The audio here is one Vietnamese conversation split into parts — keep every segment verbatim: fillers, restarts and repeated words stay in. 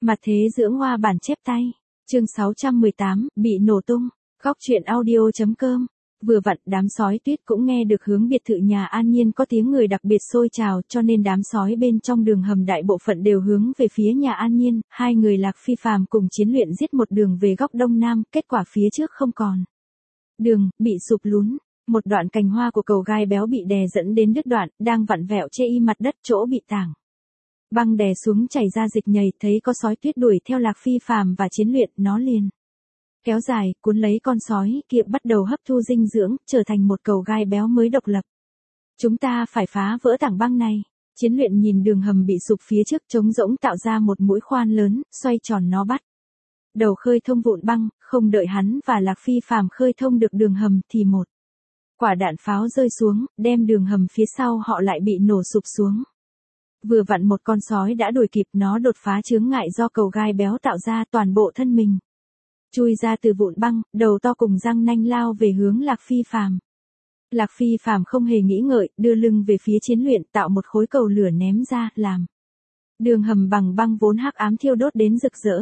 Mặt thế dưỡng hoa bản chép tay. Chương sáu trăm mười tám, bị nổ tung. Góc truyện audio chấm com. Vừa vặn đám sói tuyết cũng nghe được hướng biệt thự nhà An Nhiên có tiếng người đặc biệt xôi trào, cho nên đám sói bên trong đường hầm đại bộ phận đều hướng về phía nhà An Nhiên. Hai người Lạc Phi Phàm cùng Chiến Luyện giết một đường về góc đông nam, kết quả phía trước không còn đường, bị sụp lún. Một đoạn cành hoa của cầu gai béo bị đè dẫn đến đứt đoạn, đang vặn vẹo chê y mặt đất chỗ bị tảng băng đè xuống chảy ra dịch nhầy, thấy có sói tuyết đuổi theo Lạc Phi Phàm và Chiến Luyện, nó liền kéo dài, cuốn lấy con sói kia, bắt đầu hấp thu dinh dưỡng, trở thành một cầu gai béo mới độc lập. Chúng ta phải phá vỡ tảng băng này. Chiến Luyện nhìn đường hầm bị sụp phía trước trống rỗng tạo ra một mũi khoan lớn, xoay tròn nó bắt đầu khơi thông vụn băng, không đợi hắn và Lạc Phi Phàm khơi thông được đường hầm thì một quả đạn pháo rơi xuống, đem đường hầm phía sau họ lại bị nổ sụp xuống. Vừa vặn một con sói đã đuổi kịp, nó đột phá chướng ngại do cầu gai béo tạo ra, toàn bộ thân mình chui ra từ vụn băng, đầu to cùng răng nanh lao về hướng Lạc Phi Phàm. Lạc Phi Phàm không hề nghĩ ngợi, đưa lưng về phía Chiến Luyện, tạo một khối cầu lửa ném ra, làm đường hầm bằng băng vốn hắc ám thiêu đốt đến rực rỡ.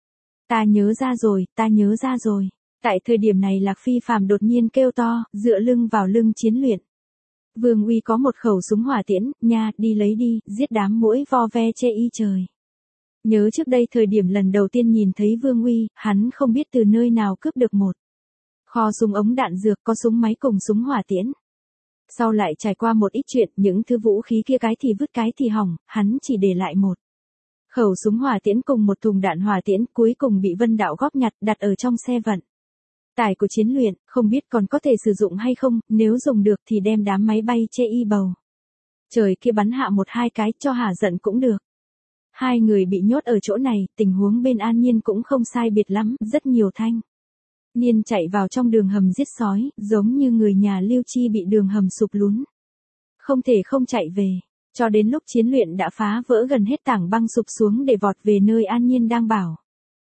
Ta nhớ ra rồi, ta nhớ ra rồi. Tại thời điểm này Lạc Phi Phàm đột nhiên kêu to, dựa lưng vào lưng Chiến Luyện. Vương Uy có một khẩu súng hỏa tiễn, nha, đi lấy đi, giết đám muỗi vo ve chê y trời. Nhớ trước đây thời điểm lần đầu tiên nhìn thấy Vương Uy, hắn không biết từ nơi nào cướp được một kho súng ống đạn dược, có súng máy cùng súng hỏa tiễn. Sau lại trải qua một ít chuyện, những thứ vũ khí kia cái thì vứt cái thì hỏng, hắn chỉ để lại một khẩu súng hỏa tiễn cùng một thùng đạn hỏa tiễn, cuối cùng bị Vân Đạo góp nhặt đặt ở trong xe vận tải của Chiến Luyện, không biết còn có thể sử dụng hay không, nếu dùng được thì đem đám máy bay chê y bầu trời kia bắn hạ một hai cái cho hả giận cũng được. Hai người bị nhốt ở chỗ này, tình huống bên An Nhiên cũng không sai biệt lắm, rất nhiều thanh niên chạy vào trong đường hầm giết sói, giống như người nhà Lưu Chi bị đường hầm sụp lún, không thể không chạy về, cho đến lúc Chiến Luyện đã phá vỡ gần hết tảng băng sụp xuống để vọt về nơi An Nhiên đang bảo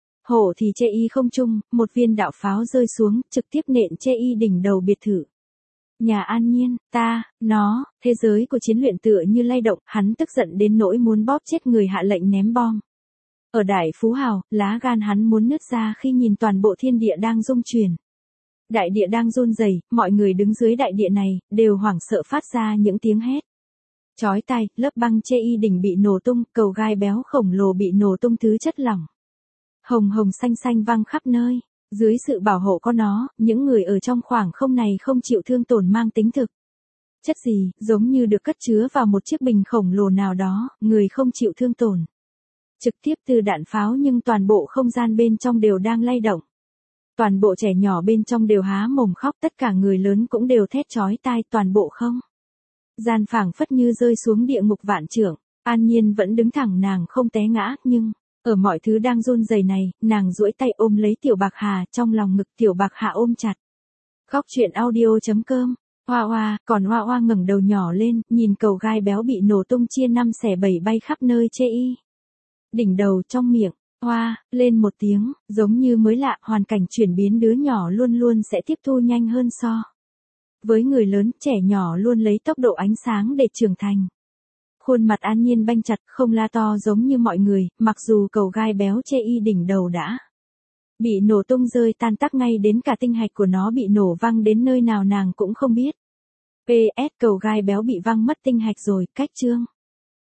hổ thì chê y không trung, một viên đạo pháo rơi xuống, trực tiếp nện chê y đỉnh đầu biệt thự nhà An Nhiên. Ta, nó, thế giới của Chiến Luyện tựa như lay động, hắn tức giận đến nỗi muốn bóp chết người hạ lệnh ném bom ở Đại Phú Hào, lá gan hắn muốn nứt ra khi nhìn toàn bộ thiên địa đang rung chuyển. Đại địa đang run rẩy, mọi người đứng dưới đại địa này đều hoảng sợ phát ra những tiếng hét chói tai. Lớp băng chê y đỉnh bị nổ tung, cầu gai béo khổng lồ bị nổ tung, thứ chất lỏng hồng hồng xanh xanh văng khắp nơi. Dưới sự bảo hộ của nó, những người ở trong khoảng không này không chịu thương tổn mang tính thực chất gì, giống như được cất chứa vào một chiếc bình khổng lồ nào đó, người không chịu thương tổn trực tiếp từ đạn pháo, nhưng toàn bộ không gian bên trong đều đang lay động. Toàn bộ trẻ nhỏ bên trong đều há mồm khóc, tất cả người lớn cũng đều thét chói tai, toàn bộ không gian phảng phất như rơi xuống địa ngục vạn trượng. An Nhiên vẫn đứng thẳng, nàng không té ngã, nhưng ở mọi thứ đang run rẩy này, nàng duỗi tay ôm lấy Tiểu Bạc Hà, trong lòng ngực Tiểu Bạc Hà ôm chặt. Góc truyện audio chấm com. Hoa Hoa, còn Hoa Hoa ngẩng đầu nhỏ lên, nhìn cầu gai béo bị nổ tung chia năm xẻ bảy bay khắp nơi chê y đỉnh đầu, trong miệng Hoa lên một tiếng, giống như mới lạ, hoàn cảnh chuyển biến, đứa nhỏ luôn luôn sẽ tiếp thu nhanh hơn so với người lớn, trẻ nhỏ luôn lấy tốc độ ánh sáng để trưởng thành. Khuôn mặt An Nhiên banh chặt, không la to giống như mọi người, mặc dù cầu gai béo chê y đỉnh đầu đã bị nổ tung rơi tan tác, ngay đến cả tinh hạch của nó bị nổ văng đến nơi nào nàng cũng không biết. pê ét cầu gai béo bị văng mất tinh hạch rồi, cách chương.